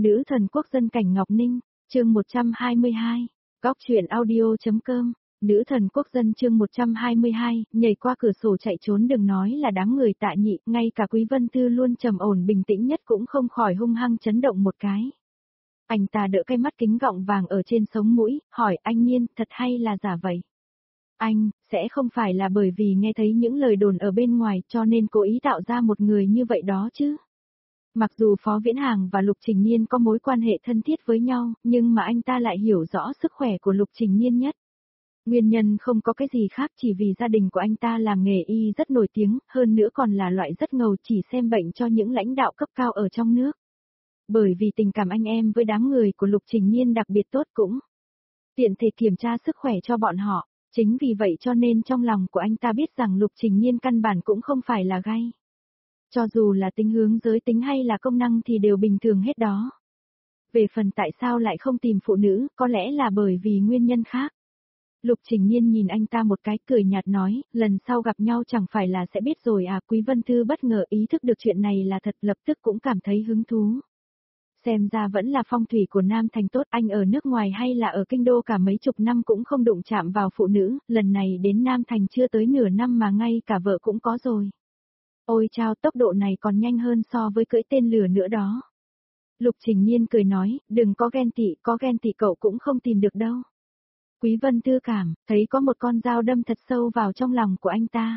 Nữ thần quốc dân Cảnh Ngọc Ninh, chương 122, góc truyện audio.com, nữ thần quốc dân chương 122, nhảy qua cửa sổ chạy trốn đừng nói là đám người Tạ Nhị, ngay cả Quý Vân Tư luôn trầm ổn bình tĩnh nhất cũng không khỏi hung hăng chấn động một cái. Anh ta đỡ cái mắt kính gọng vàng ở trên sống mũi, hỏi anh Nhiên, thật hay là giả vậy? Anh, sẽ không phải là bởi vì nghe thấy những lời đồn ở bên ngoài cho nên cố ý tạo ra một người như vậy đó chứ? Mặc dù Phó Viễn Hàng và Lục Trình Nhiên có mối quan hệ thân thiết với nhau, nhưng mà anh ta lại hiểu rõ sức khỏe của Lục Trình Nhiên nhất. Nguyên nhân không có cái gì khác chỉ vì gia đình của anh ta làm nghề y rất nổi tiếng, hơn nữa còn là loại rất ngầu chỉ xem bệnh cho những lãnh đạo cấp cao ở trong nước. Bởi vì tình cảm anh em với đám người của Lục Trình Nhiên đặc biệt tốt cũng tiện thể kiểm tra sức khỏe cho bọn họ, chính vì vậy cho nên trong lòng của anh ta biết rằng Lục Trình Nhiên căn bản cũng không phải là gay. Cho dù là tính hướng giới tính hay là công năng thì đều bình thường hết đó. Về phần tại sao lại không tìm phụ nữ, có lẽ là bởi vì nguyên nhân khác. Lục Trình Nhiên nhìn anh ta một cái cười nhạt nói, lần sau gặp nhau chẳng phải là sẽ biết rồi à. Quý Vân Thư bất ngờ ý thức được chuyện này là thật, lập tức cũng cảm thấy hứng thú. Xem ra vẫn là phong thủy của Nam Thành tốt, anh ở nước ngoài hay là ở kinh đô cả mấy chục năm cũng không đụng chạm vào phụ nữ, lần này đến Nam Thành chưa tới nửa năm mà ngay cả vợ cũng có rồi. Ôi chao, tốc độ này còn nhanh hơn so với cưỡi tên lửa nữa đó. Lục Trình Nhiên cười nói, đừng có ghen tị cậu cũng không tìm được đâu. Quý Vân Tư cảm, thấy có một con dao đâm thật sâu vào trong lòng của anh ta.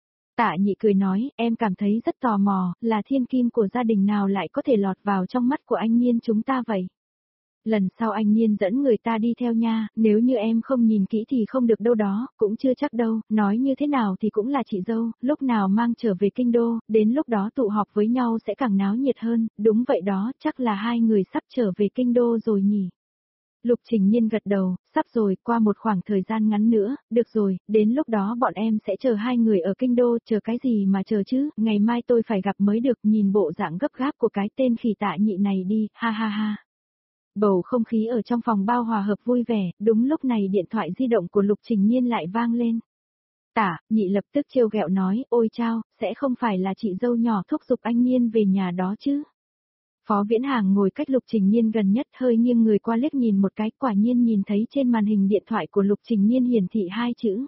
Tạ Nhị cười nói, em cảm thấy rất tò mò, là thiên kim của gia đình nào lại có thể lọt vào trong mắt của anh Nhiên chúng ta vậy? Lần sau anh Nhiên dẫn người ta đi theo nha, nếu như em không nhìn kỹ thì không được đâu đó, cũng chưa chắc đâu, nói như thế nào thì cũng là chị dâu, lúc nào mang trở về kinh đô, đến lúc đó tụ họp với nhau sẽ càng náo nhiệt hơn, đúng vậy đó, chắc là hai người sắp trở về kinh đô rồi nhỉ. Lục Trình Nhiên gật đầu, sắp rồi, qua một khoảng thời gian ngắn nữa, được rồi, đến lúc đó bọn em sẽ chờ hai người ở kinh đô, chờ cái gì mà chờ chứ, ngày mai tôi phải gặp mới được, nhìn bộ dạng gấp gáp của cái tên khỉ Tạ Nhị này đi, ha ha ha. Bầu không khí ở trong phòng bao hòa hợp vui vẻ, đúng lúc này điện thoại di động của Lục Trình Nhiên lại vang lên. Tạ Nhị lập tức trêu ghẹo nói, ôi chao, sẽ không phải là chị dâu nhỏ thúc giục anh Nhiên về nhà đó chứ. Phó Viễn Hàng ngồi cách Lục Trình Nhiên gần nhất hơi nghiêng người qua liếc nhìn một cái, quả nhiên nhìn thấy trên màn hình điện thoại của Lục Trình Nhiên hiển thị hai chữ.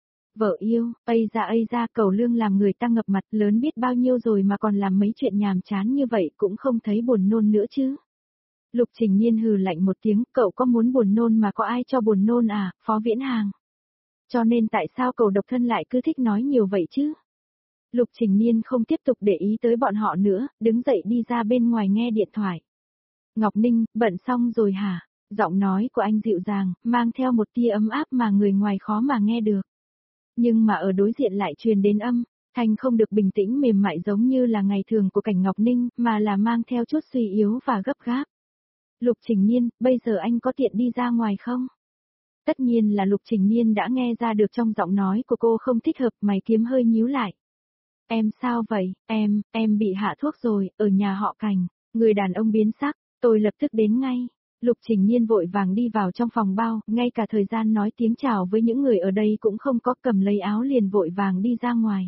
Vợ yêu, ây ra, Cẩu Lương làm người ta ngập mặt, lớn biết bao nhiêu rồi mà còn làm mấy chuyện nhàm chán như vậy cũng không thấy buồn nôn nữa chứ. Lục Trình Nhiên hừ lạnh một tiếng, cậu có muốn buồn nôn mà có ai cho buồn nôn à, Phó Viễn Hàng. Cho nên tại sao cậu độc thân lại cứ thích nói nhiều vậy chứ? Lục Trình Nhiên không tiếp tục để ý tới bọn họ nữa, đứng dậy đi ra bên ngoài nghe điện thoại. Ngọc Ninh, bận xong rồi hả? Giọng nói của anh dịu dàng, mang theo một tia ấm áp mà người ngoài khó mà nghe được. Nhưng mà ở đối diện lại truyền đến âm, thanh không được bình tĩnh mềm mại giống như là ngày thường của Cảnh Ngọc Ninh, mà là mang theo chút suy yếu và gấp gáp. Lục Trình Nhiên, bây giờ anh có tiện đi ra ngoài không? Tất nhiên là Lục Trình Nhiên đã nghe ra được trong giọng nói của cô không thích hợp, mày kiếm hơi nhíu lại. Em sao vậy, em bị hạ thuốc rồi, ở nhà họ Cảnh, người đàn ông biến sắc, tôi lập tức đến ngay. Lục Trình Nhiên vội vàng đi vào trong phòng bao, ngay cả thời gian nói tiếng chào với những người ở đây cũng không có, cầm lấy áo liền vội vàng đi ra ngoài.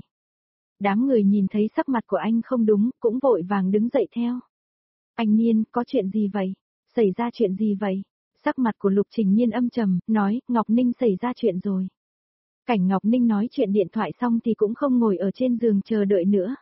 Đám người nhìn thấy sắc mặt của anh không đúng, cũng vội vàng đứng dậy theo. Anh Nhiên, có chuyện gì vậy? Xảy ra chuyện gì vậy? Sắc mặt của Lục Trình Nhiên âm trầm, nói, Ngọc Ninh xảy ra chuyện rồi. Cảnh Ngọc Ninh nói chuyện điện thoại xong thì cũng không ngồi ở trên giường chờ đợi nữa.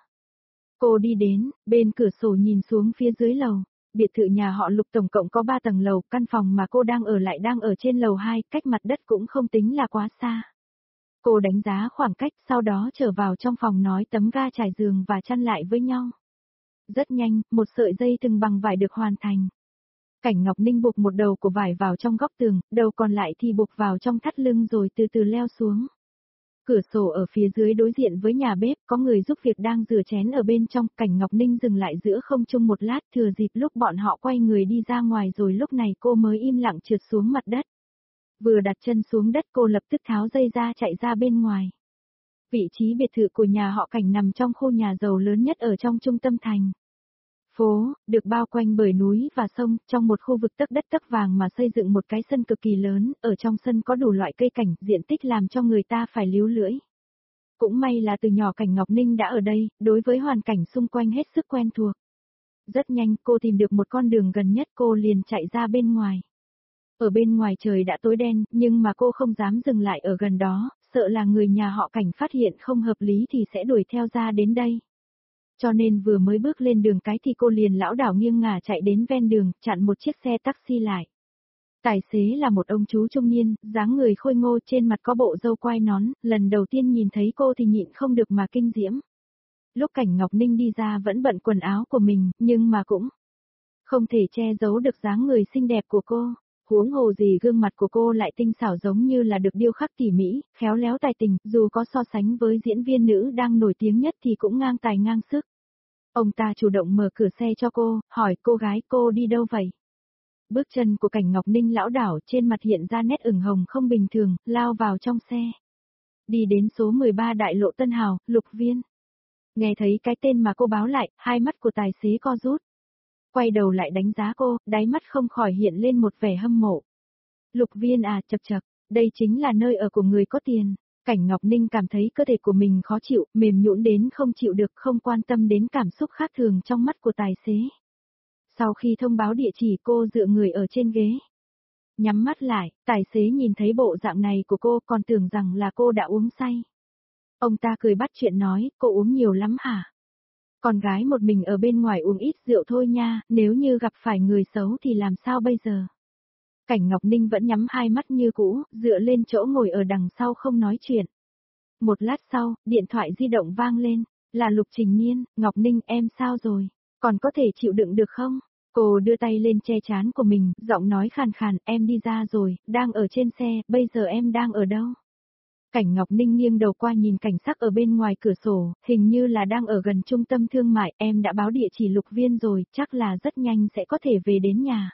Cô đi đến, bên cửa sổ nhìn xuống phía dưới lầu. Biệt thự nhà họ Lục tổng cộng có 3 tầng lầu, căn phòng mà cô đang ở lại đang ở trên lầu 2, cách mặt đất cũng không tính là quá xa. Cô đánh giá khoảng cách, sau đó trở vào trong phòng nói tấm ga trải giường và chăn lại với nhau. Rất nhanh, một sợi dây thừng bằng vải được hoàn thành. Cảnh Ngọc Ninh buộc một đầu của vải vào trong góc tường, đầu còn lại thì buộc vào trong thắt lưng rồi từ từ leo xuống. Cửa sổ ở phía dưới đối diện với nhà bếp, có người giúp việc đang rửa chén ở bên trong, Cảnh Ngọc Ninh dừng lại giữa không trung một lát, thừa dịp lúc bọn họ quay người đi ra ngoài rồi lúc này cô mới im lặng trượt xuống mặt đất. Vừa đặt chân xuống đất cô lập tức tháo dây ra chạy ra bên ngoài. Vị trí biệt thự của nhà họ Cảnh nằm trong khu nhà giàu lớn nhất ở trong trung tâm thành phố, được bao quanh bởi núi và sông, trong một khu vực tấc đất tấc vàng mà xây dựng một cái sân cực kỳ lớn, ở trong sân có đủ loại cây cảnh, diện tích làm cho người ta phải líu lưỡi. Cũng may là từ nhỏ Cảnh Ngọc Ninh đã ở đây, đối với hoàn cảnh xung quanh hết sức quen thuộc. Rất nhanh cô tìm được một con đường gần nhất cô liền chạy ra bên ngoài. Ở bên ngoài trời đã tối đen, nhưng mà cô không dám dừng lại ở gần đó, sợ là người nhà họ Cảnh phát hiện không hợp lý thì sẽ đuổi theo ra đến đây. Cho nên vừa mới bước lên đường cái thì cô liền lảo đảo nghiêng ngả chạy đến ven đường, chặn một chiếc xe taxi lại. Tài xế là một ông chú trung niên, dáng người khôi ngô, trên mặt có bộ râu quai nón, lần đầu tiên nhìn thấy cô thì nhịn không được mà kinh diễm. Lúc Cảnh Ngọc Ninh đi ra vẫn bận quần áo của mình, nhưng mà cũng không thể che giấu được dáng người xinh đẹp của cô. Huống hồ gì gương mặt của cô lại tinh xảo giống như là được điêu khắc tỉ mỉ, khéo léo tài tình, dù có so sánh với diễn viên nữ đang nổi tiếng nhất thì cũng ngang tài ngang sức. Ông ta chủ động mở cửa xe cho cô, hỏi cô gái cô đi đâu vậy? Bước chân của Cảnh Ngọc Ninh lão đảo, trên mặt hiện ra nét ửng hồng không bình thường, lao vào trong xe. Đi đến số 13 đại lộ Tân Hào, Lục Viên. Nghe thấy cái tên mà cô báo lại, hai mắt của tài xế co rút. Quay đầu lại đánh giá cô, đáy mắt không khỏi hiện lên một vẻ hâm mộ. Lục Viên à, chậc chậc, đây chính là nơi ở của người có tiền. Cảnh Ngọc Ninh cảm thấy cơ thể của mình khó chịu, mềm nhũn đến không chịu được, không quan tâm đến cảm xúc khác thường trong mắt của tài xế. Sau khi thông báo địa chỉ cô dựa người ở trên ghế. Nhắm mắt lại, tài xế nhìn thấy bộ dạng này của cô còn tưởng rằng là cô đã uống say. Ông ta cười bắt chuyện nói, cô uống nhiều lắm hả? Con gái một mình ở bên ngoài uống ít rượu thôi nha, nếu như gặp phải người xấu thì làm sao bây giờ? Cảnh Ngọc Ninh vẫn nhắm hai mắt như cũ, dựa lên chỗ ngồi ở đằng sau không nói chuyện. Một lát sau, điện thoại di động vang lên, là Lục Trình Nhiên. Ngọc Ninh em sao rồi? Còn có thể chịu đựng được không? Cô đưa tay lên che trán của mình, giọng nói khàn khàn, em đi ra rồi, đang ở trên xe, bây giờ em đang ở đâu? Cảnh Ngọc Ninh nghiêng đầu qua nhìn cảnh sắc ở bên ngoài cửa sổ, hình như là đang ở gần trung tâm thương mại, em đã báo địa chỉ Lục Viên rồi, chắc là rất nhanh sẽ có thể về đến nhà.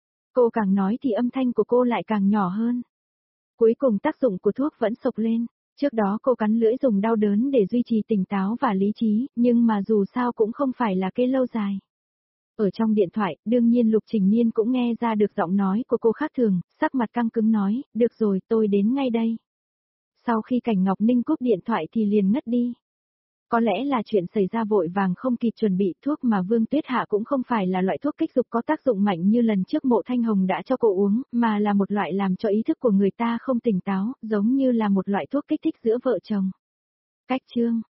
Cô càng nói thì âm thanh của cô lại càng nhỏ hơn. Cuối cùng tác dụng của thuốc vẫn sộc lên, trước đó cô cắn lưỡi dùng đau đớn để duy trì tỉnh táo và lý trí, nhưng mà dù sao cũng không phải là cái lâu dài. Ở trong điện thoại, đương nhiên Lục Trình Niên cũng nghe ra được giọng nói của cô khác thường, sắc mặt căng cứng nói, được rồi, tôi đến ngay đây. Sau khi Cảnh Ngọc Ninh cúp điện thoại thì liền ngất đi. Có lẽ là chuyện xảy ra vội vàng không kịp chuẩn bị, thuốc mà Vương Tuyết hạ cũng không phải là loại thuốc kích dục có tác dụng mạnh như lần trước Mộ Thanh Hồng đã cho cô uống, mà là một loại làm cho ý thức của người ta không tỉnh táo, giống như là một loại thuốc kích thích giữa vợ chồng. Cách chương